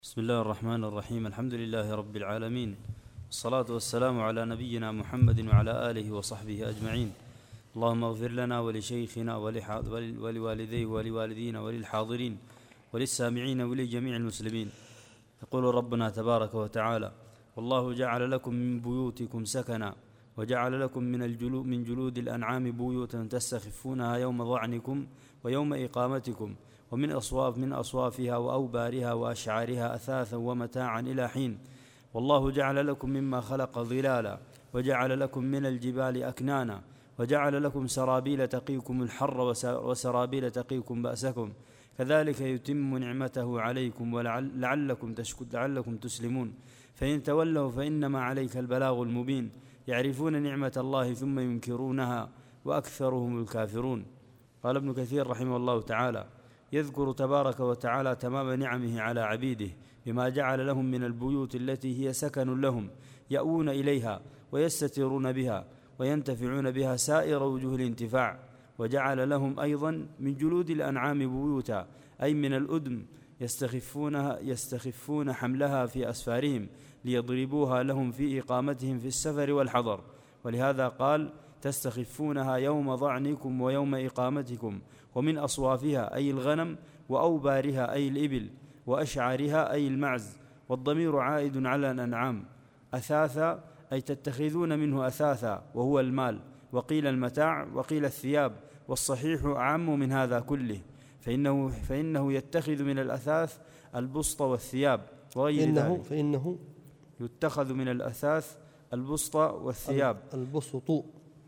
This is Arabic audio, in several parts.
بسم الله الرحمن الرحيم. الحمد لله رب العالمين، والصلاة والسلام على نبينا محمد وعلى آله وصحبه أجمعين. اللهم اغفر لنا ولشيخنا ولوالديه ولوالدينا وللحاضرين وللسامعين ولجميع المسلمين. يقول ربنا تبارك وتعالى: والله جعل لكم من بيوتكم سكنا وجعل لكم من جلود الأنعام بيوتا تستخفونها يوم ظعنكم ويوم إقامتكم ومن أصوافها وأوبارها وأشعارها أثاثا ومتاعا إلى حين. والله جعل لكم مما خلق ظلالا وجعل لكم من الجبال أكنانا وجعل لكم سرابيل تقيكم الحر وسرابيل تقيكم بأسكم، كذلك يتم نعمته عليكم لعلكم تسلمون. فإن تولوا فإنما عليك البلاغ المبين. يعرفون نعمة الله ثم ينكرونها وأكثرهم الكافرون. قال ابن كثير رحمه الله تعالى: يذكر تبارك وتعالى تمام نعمه على عبيده بما جعل لهم من البيوت التي هي سكن لهم يأوون إليها ويستترون بها وينتفعون بها سائر وجوه الانتفاع. وجعل لهم أيضا من جلود الأنعام بيوتا، أي من الأدم يستخفون حملها في أسفارهم ليضربوها لهم في إقامتهم في السفر والحضر. ولهذا قال: تستخفونها يوم ظعنكم ويوم إقامتكم. ومن أصوافها أي الغنم، وأوبارها أي الإبل، وأشعارها أي المعز. والضمير عائد على الأنعام. أثاثا أي تتخذون منه أثاثا وهو المال، وقيل المتاع وقيل الثياب، والصحيح أعم من هذا كله، فإنه يتخذ من الأثاث البسط والثياب وغير ذلك. فإنه يتخذ من الأثاث البسط والثياب. البسط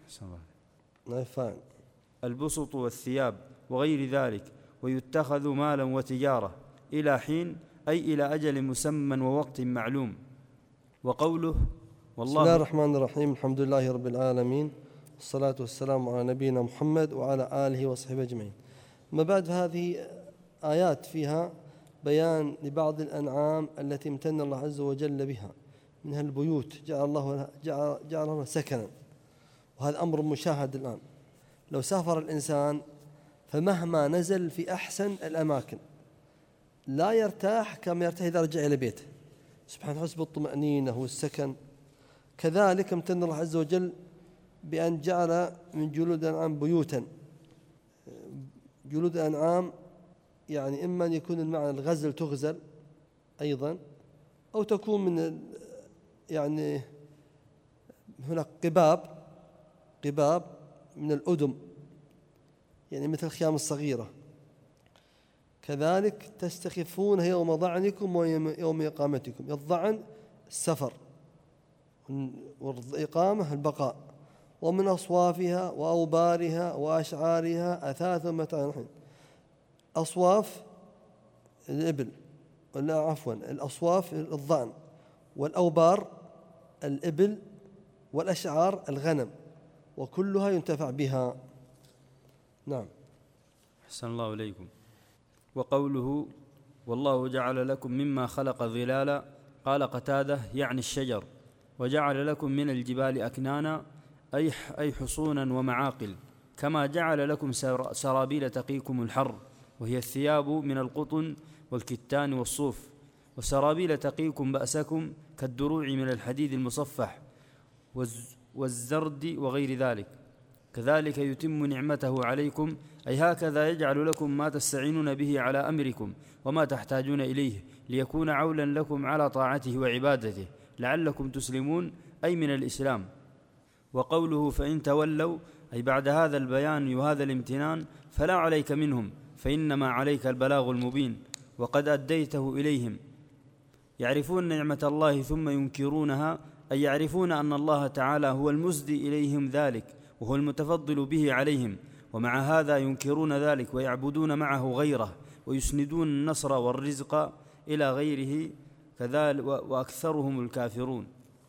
البسط والثياب وغير ذلك، ويتخذ مالا وتجارة إلى حين، أي إلى أجل مسمى ووقت معلوم. وقوله: بسم الله الرحمن الرحيم. الحمد لله رب العالمين، والصلاة والسلام على نبينا محمد وعلى آله وصحبه أجمعين. ما بعد، هذه آيات فيها بيان لبعض الأنعام التي امتن الله عز وجل بها، منها البيوت جعل الله سكنا، وهذا أمر مشاهد الآن. لو سافر الإنسان فمهما نزل في أحسن الأماكن لا يرتاح كما يرتاح إذا رجع إلى بيته، سبحانه حسب الطمأنينة والسكن. كذلك امتن الله عز وجل بأن جعل من جلود الأنعام بيوتا. جلود الأنعام يعني إما أن يكون المعنى الغزل تغزل أيضا، أو تكون من يعني هناك قباب من الأدم، يعني مثل الخيام الصغيرة. كذلك تستخفون يوم ظعنكم ويوم إقامتكم. الظعن السفر، والإقامة البقاء. ومن أصوافها وأوبارها وأشعارها أثاث متاع. أصواف الإبل، ولا عفوا الأصواف الظعن، والأوبار الإبل، والأشعار الغنم، وكلها ينتفع بها. نعم. أحسن الله إليكم. وقوله: والله جعل لكم مما خلق ظلالا، قال قتادة يعني الشجر. وجعل لكم من الجبال أكنانا أي حصونا ومعاقل، كما جعل لكم سرابيل تقيكم الحر، وهي الثياب من القطن والكتان والصوف. وسرابيل تقيكم بأسكم كالدروع من الحديد المصفح والزرد وغير ذلك. كذلك يتم نعمته عليكم، أي هكذا يجعل لكم ما تستعينون به على أمركم وما تحتاجون إليه، ليكون عولا لكم على طاعته وعبادته لعلكم تسلمون، أي من الإسلام. وقوله: فإن تولوا، أي بعد هذا البيان وهذا الامتنان فلا عليك منهم، فإنما عليك البلاغ المبين، وقد أديته إليهم. يعرفون نعمة الله ثم ينكرونها، أي يعرفون أن الله تعالى هو المسدي إليهم ذلك وهو المتفضل به عليهم، ومع هذا ينكرون ذلك ويعبدون معه غيره، ويسندون النصر والرزق إلى غيره كذلك، وأكثرهم الكافرون.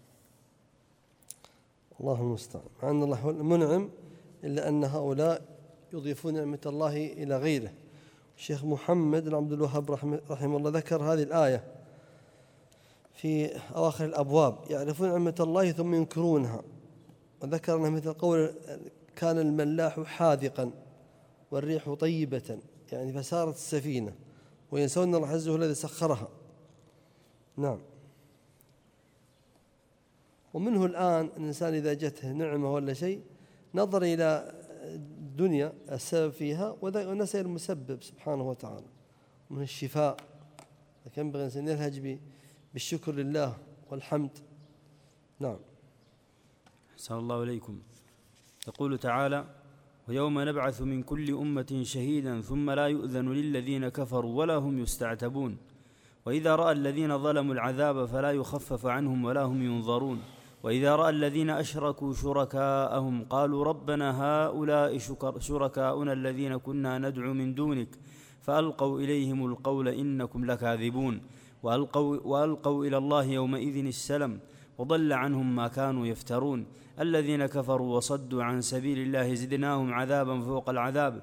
الله المستعان. مع أن الله هو المنعم، إلا أن هؤلاء يضيفون نعمة الله إلى غيره. الشيخ محمد بن عبد الوهاب رحمه الله ذكر هذه الآية في أواخر الأبواب: يعرفون نعمة الله ثم ينكرونها. وذكر أنه مثل قول: كان الملاح حاذقا والريح طيبة، يعني فسارت السفينة، وينسون الله عز وجل الذي سخرها. نعم. ومنه الآن الإنسان إذا جته نعمة ولا شيء نظر إلى الدنيا السبب فيها ونسأل المسبب سبحانه وتعالى من الشفاء، لكن ينبغي الإنسان يلهج بالشكر لله والحمد. نعم. أحسن الله إليكم. يقول تعالى: ويوم نبعث من كل أمة شهيدا ثم لا يؤذن للذين كفروا ولا هم يستعتبون وإذا رأى الذين ظلموا العذاب فلا يخفف عنهم ولا هم ينظرون وإذا رأى الذين أشركوا شركاءهم قالوا ربنا هؤلاء شركاؤنا الذين كنا ندعو من دونك فألقوا إليهم القول إنكم لكاذبون وألقوا إلى الله يومئذ السلم وضل عنهم ما كانوا يفترون الذين كفروا وصدوا عن سبيل الله زدناهم عذابا فوق العذاب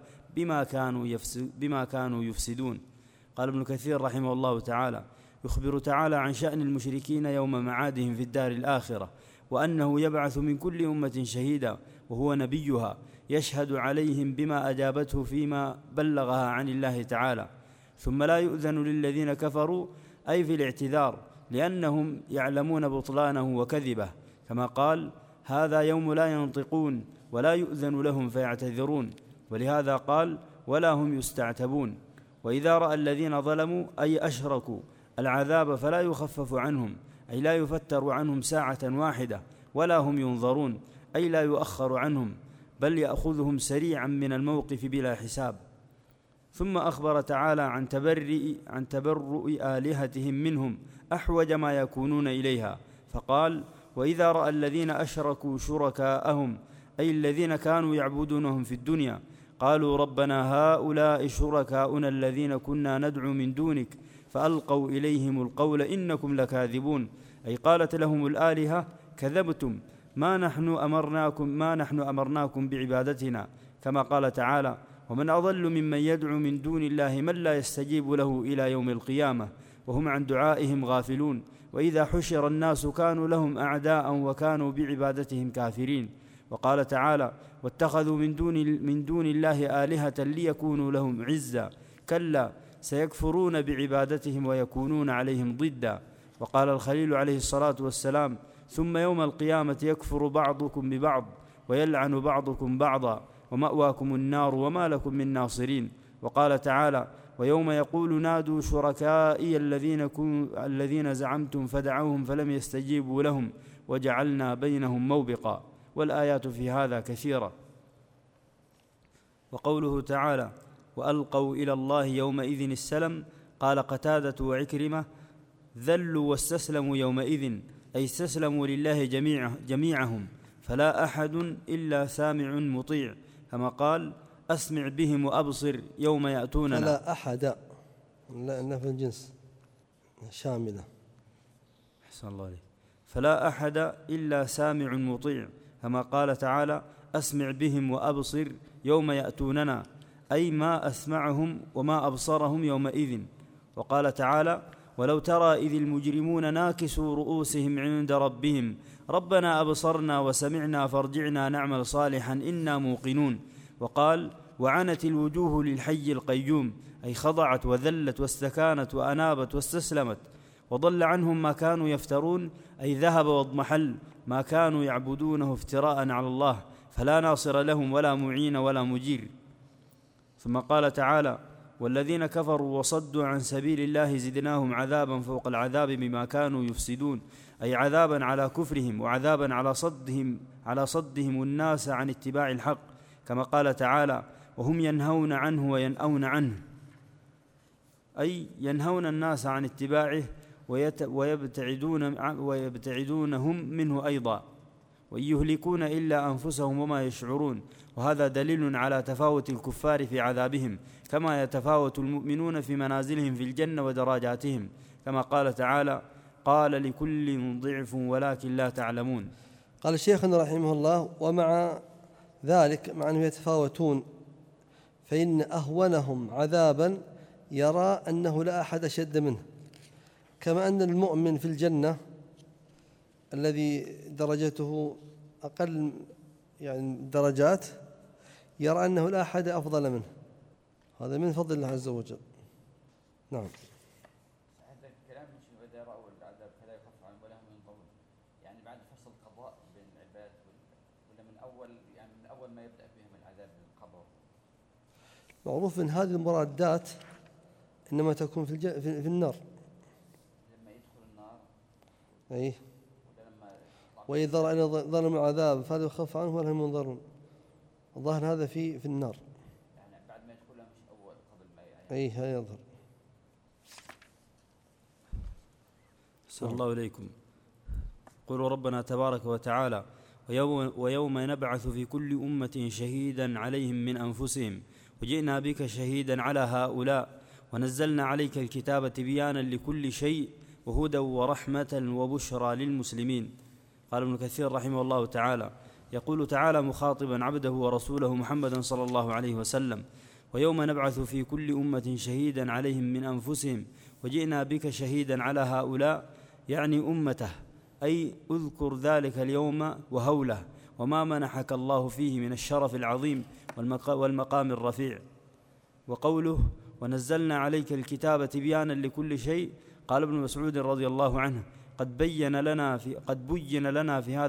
بما كانوا يفسدون. قال ابن كثير رحمه الله تعالى: يخبر تعالى عن شأن المشركين يوم معادهم في الدار الآخرة، وأنه يبعث من كل أمة شهيدا وهو نبيها يشهد عليهم بما أجابته فيما بلغها عن الله تعالى، ثم لا يؤذن للذين كفروا أي في الاعتذار لأنهم يعلمون بطلانه وكذبه، كما قال: هذا يوم لا ينطقون ولا يؤذن لهم فيعتذرون، ولهذا قال: ولا هم يستعتبون. وإذا رأى الذين ظلموا أي أشركوا العذاب فلا يخفف عنهم أي لا يفتر عنهم ساعة واحدة ولا هم ينظرون أي لا يؤخر عنهم بل يأخذهم سريعا من الموقف بلا حساب. ثم أخبر تعالى عن تبرؤ آلهتهم منهم أحوج ما يكونون إليها، فقال: وإذا رأى الذين أشركوا شركاءهم أي الذين كانوا يعبدونهم في الدنيا قالوا ربنا هؤلاء شركاؤنا الذين كنا ندعو من دونك فألقوا إليهم القول إنكم لكاذبون أي قالت لهم الآلهة: كذبتم ما نحن أمرناكم بعبادتنا، كما قال تعالى: ومن أضل ممن يدعو من دون الله من لا يستجيب له إلى يوم القيامة وهم عن دعائهم غافلون وإذا حشر الناس كانوا لهم أعداء وكانوا بعبادتهم كافرين. وقال تعالى: واتخذوا من دون الله آلهة ليكونوا لهم عزا كلا سيكفرون بعبادتهم ويكونون عليهم ضدا. وقال الخليل عليه الصلاة والسلام: ثم يوم القيامة يكفر بعضكم ببعض ويلعن بعضكم بعضا ومأواكم النار وما لكم من ناصرين. وقال تعالى: ويوم يقول نادوا شركائي الذين زعمتم فدعوهم فلم يستجيبوا لهم وجعلنا بينهم موبقا. والآيات في هذا كثيرة. وقوله تعالى: وألقوا إلى الله يومئذ السلم، قال قتادة وعكرمة: ذلوا واستسلموا يومئذ أي استسلموا لله جميعهم فلا أحد إلا سامع مطيع، كما قال: أسمع بهم وأبصر يوم يأتوننا. فلا أحد، لا في الجنس شاملة. أحسن الله عليك. فلا أحد إلا سامع مطيع، كما قال تعالى: أسمع بهم وأبصر يوم يأتوننا أي ما أسمعهم وما أبصرهم يومئذ. وقال تعالى: ولو ترى إذ المجرمون ناكسوا رؤوسهم عند ربهم ربنا أبصرنا وسمعنا فارجعنا نعمل صالحا إنا موقنون. وقال: وعنت الوجوه للحي القيوم أي خضعت وذلت واستكانت وأنابت واستسلمت. وضل عنهم ما كانوا يفترون أي ذهب واضمحل ما كانوا يعبدونه افتراء على الله فلا ناصر لهم ولا معين ولا مجير. ثم قال تعالى: والذين كفروا وصدوا عن سبيل الله زدناهم عذابا فوق العذاب بما كانوا يفسدون أي عذابا على كفرهم وعذابا على صدهم الناس عن اتباع الحق، كما قال تعالى: وهم ينهون عنه وينأون عنه أي ينهون الناس عن اتباعه ويبتعدونهم منه أيضا، وإن يهلكون إلا أنفسهم وما يشعرون. وهذا دليل على تفاوت الكفار في عذابهم كما يتفاوت المؤمنون في منازلهم في الجنة ودرجاتهم، كما قال تعالى: قال لكل ضعف ولكن لا تعلمون. قال الشيخ رحمه الله: ومع ذلك مع أنهم يتفاوتون فإن أهونهم عذابا يرى أنه لا أحد أشد منه، كما أن المؤمن في الجنة الذي درجته أقل يعني درجات يرى أنه لا أحد أفضل منه، هذا من فضل الله عز وجل. نعم. هذا الكلام إذا فإذا رأوا العذاب فلا يخف عنهم ولا هم ينظرون، يعني بعد فصل القضاء بين العباد ولا من أول، يعني من أول ما يبدأ بهم العذاب بالقبر؟ معروف أن هذه المرادات إنما تكون في النار. لما يدخل النار. أي. ولما وإذا رأينا ظلم العذاب فلا يخف عنهم ولا هم ينظرون. الظاهر هذا في النار. يعني بعد ما يدخلها مش أول، قبل ما يعني. أي هذا يظهر. أحسن الله إليكم. قولوا ربنا تبارك وتعالى: ويوم نبعث في كل أمة شهيدا عليهم من أنفسهم وجئنا بك شهيدا على هؤلاء ونزلنا عليك الكتاب تبيانا لكل شيء وهدى ورحمة وبشرى للمسلمين. قال ابن كثير رحمه الله تعالى: يقول تعالى مخاطبا عبده ورسوله محمدا صلى الله عليه وسلم: ويوم نبعث في كل أمة شهيدا عليهم من أنفسهم وجئنا بك شهيدا على هؤلاء، يعني أمته، أي اذكر ذلك اليوم وهوله وما منحك الله فيه من الشرف العظيم والمقام الرفيع. وقوله ونزلنا عليك الكتاب تبيانا لكل شيء، قال ابن مسعود رضي الله عنه: قد بين لنا في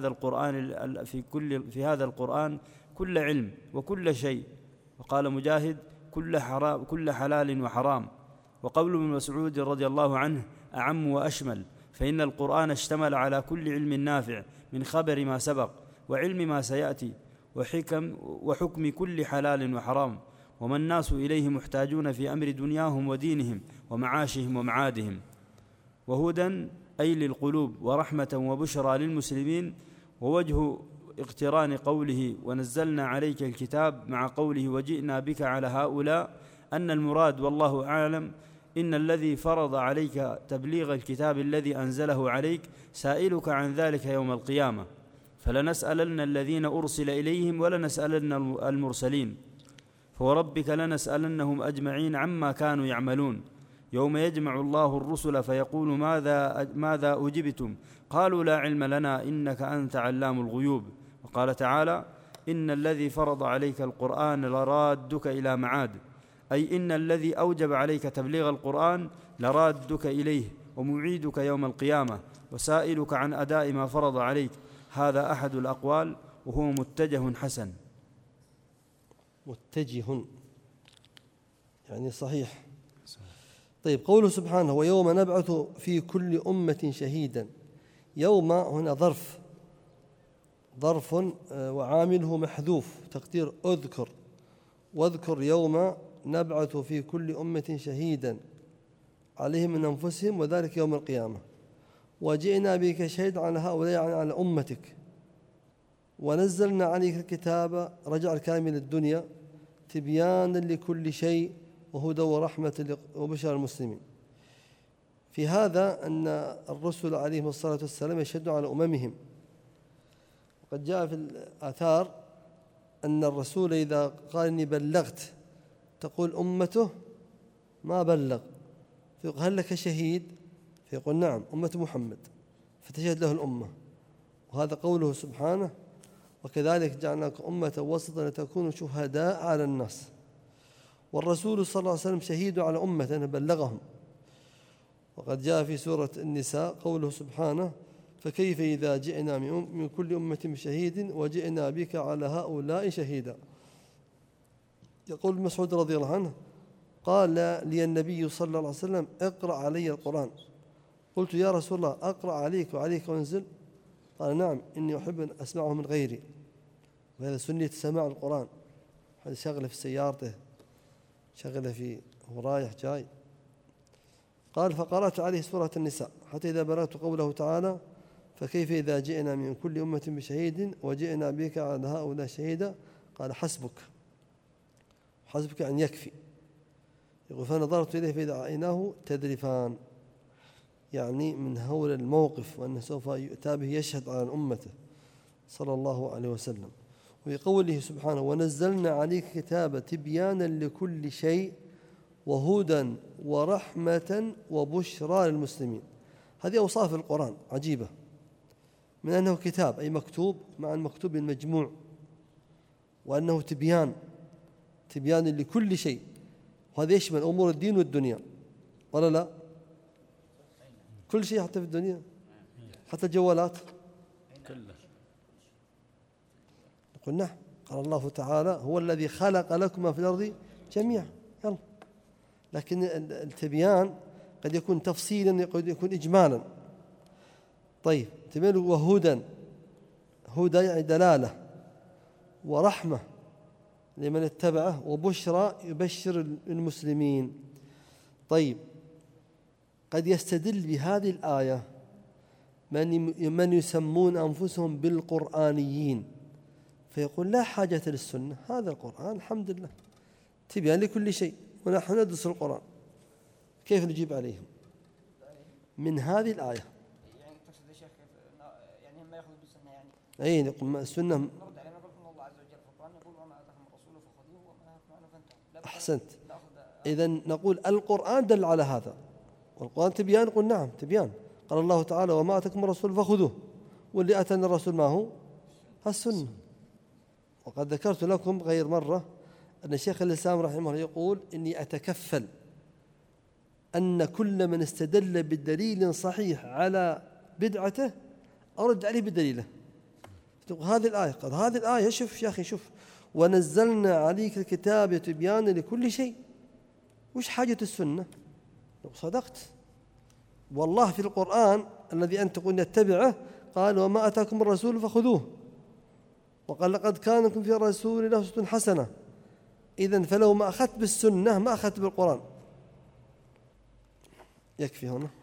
هذا القرآن كل علم وكل شيء. وقال مجاهد: كل حلال وحرام. وقول ابن مسعود رضي الله عنه أعم وأشمل، فإن القرآن اشتمل على كل علم نافع من خبر ما سبق وعلم ما سيأتي وحكم كل حلال وحرام، وما الناس إليه محتاجون في أمر دنياهم ودينهم ومعاشهم ومعادهم. وهدى أي للقلوب، ورحمة وبشرى للمسلمين. ووجه اقتران قوله ونزلنا عليك الكتاب مع قوله وجئنا بك على هؤلاء أن المراد والله أعلم إن الذي فرض عليك تبليغ الكتاب الذي أنزله عليك سائلك عن ذلك يوم القيامة، فلنسألن الذين أرسل إليهم ولنسألن المرسلين، فوربك لنسألنهم أجمعين عما كانوا يعملون. يوم يجمع الله الرسل فيقول ماذا أجبتم؟ قالوا لا علم لنا إنك أنت علام الغيوب. وقال تعالى: إن الذي فرض عليك القرآن لرادك إلى معاد، أي إن الذي أوجب عليك تبليغ القرآن لرادك إليه ومعيدك يوم القيامة وسائلك عن أداء ما فرض عليك. هذا أحد الأقوال وهو متجه حسن. متجه يعني صحيح. طيب، قوله سبحانه ويوم نبعث في كل أمة شهيدا، يوم هنا ظرف وعامله محذوف تقدير أذكر، واذكر يوم نبعث في كل أمة شهيدا عليهم من أنفسهم وذلك يوم القيامة، وجئنا بك شهيدا على هؤلاء يعني على أمتك، ونزلنا عليك الكتاب، رجع الكلام إلى الدنيا، تبيانا لكل شيء وهدى ورحمة وبشرى المسلمين. في هذا أن الرسل عليهم الصلاة والسلام يشهدون على أممهم. وقد جاء في الآثار أن الرسول إذا قال إني بلغت تقول أمته ما بلغ، فيقول هل لك شهيد؟ فيقول نعم أمة محمد، فتشهد له الأمة. وهذا قوله سبحانه وكذلك جعلناكم أمة وسطا لتكونوا شهداء على الناس. والرسول صلى الله عليه وسلم شهيد على أمة أنه بلغهم. وقد جاء في سورة النساء قوله سبحانه فكيف إذا جئنا من كل أمة بشهيد وجئنا بك على هؤلاء شهيدا. يقول مسعود رضي الله عنه قال لي النبي صلى الله عليه وسلم اقرأ علي القرآن، قلت يا رسول الله أقرأ عليك وعليك أنزل؟ قال نعم إني أحب أن أسمعه من غيري. وهذا سنة سماع القرآن، هذا شغله في سيارته، شغله في هو رايح جاي. قال فقرأت عليه سورة النساء حتى إذا بلغت قوله تعالى فكيف إذا جئنا من كل أمة بشهيد وجئنا بك على هؤلاء شهيدا، قال حسبك أن يكفي. يقول فنظرت إليه فإذا عيناه تذرفان، يعني من هول الموقف وأنه سوف يؤتى به يشهد على أمته صلى الله عليه وسلم. ويقوله سبحانه ونزلنا عليك كتابا تبيانا لكل شيء وهدى ورحمة وبشرى للمسلمين. هذه أوصاف القرآن عجيبة، من أنه كتاب أي مكتوب مع المكتوب المجموع، وأنه تبيان لكل شيء، وهذا يشمل أمور الدين والدنيا ولا لا؟ كل شيء حتى في الدنيا، حتى الجوالات. كله. نقول نعم. قال الله تعالى هو الذي خلق لكم ما في الأرض جميعا. يلا. لكن التبيان قد يكون تفصيلا، قد يكون إجمالا. طيب تبين وهدى، هدى يعني دلالة، ورحمة لمن اتبعه، وبشرى يبشر المسلمين. طيب قد يستدل بهذه الآية من يسمون أنفسهم بالقرآنيين، فيقول لا حاجة للسنة، هذا القرآن الحمد لله تبيان لكل شيء ونحن ندرس القرآن. كيف نجيب عليهم من هذه الآية؟ يعني تقصد يا شيخ يعني هم يأخذوا بالسنة، يعني أي نقول السنة. نرد عليه نقول إن الله عز وجل في القرآن يقول وما آتاكم الرسول فخذوه وما نهاكم عنه فانتهوا. أحسنت. إذا نقول القرآن دل على هذا، والقرآن تبيان. نقول نعم تبيان. قال الله تعالى وما آتاكم الرسول فخذوه، واللي أتانا الرسول ما هو السنة. وقد ذكرت لكم غير مرة أن الشيخ الإسلام رحمه الله يقول إني أتكفل أن كل من استدل بالدليل صحيح على بدعته أرد عليه بدليله. هذه الآية، قال هذه الآية شوف يا أخي شوف، ونزلنا عليك الكتاب تبيانا لكل شيء، وش حاجة السنة؟ صدقت، والله في القرآن الذي أنت تقول نتبعه قال وما أتاكم الرسول فخذوه، وقال لقد كان لكم في رسول الله أسوة حسنة. إذن فلو ما أخذت بالسنة ما أخذت بالقرآن. يكفي هنا.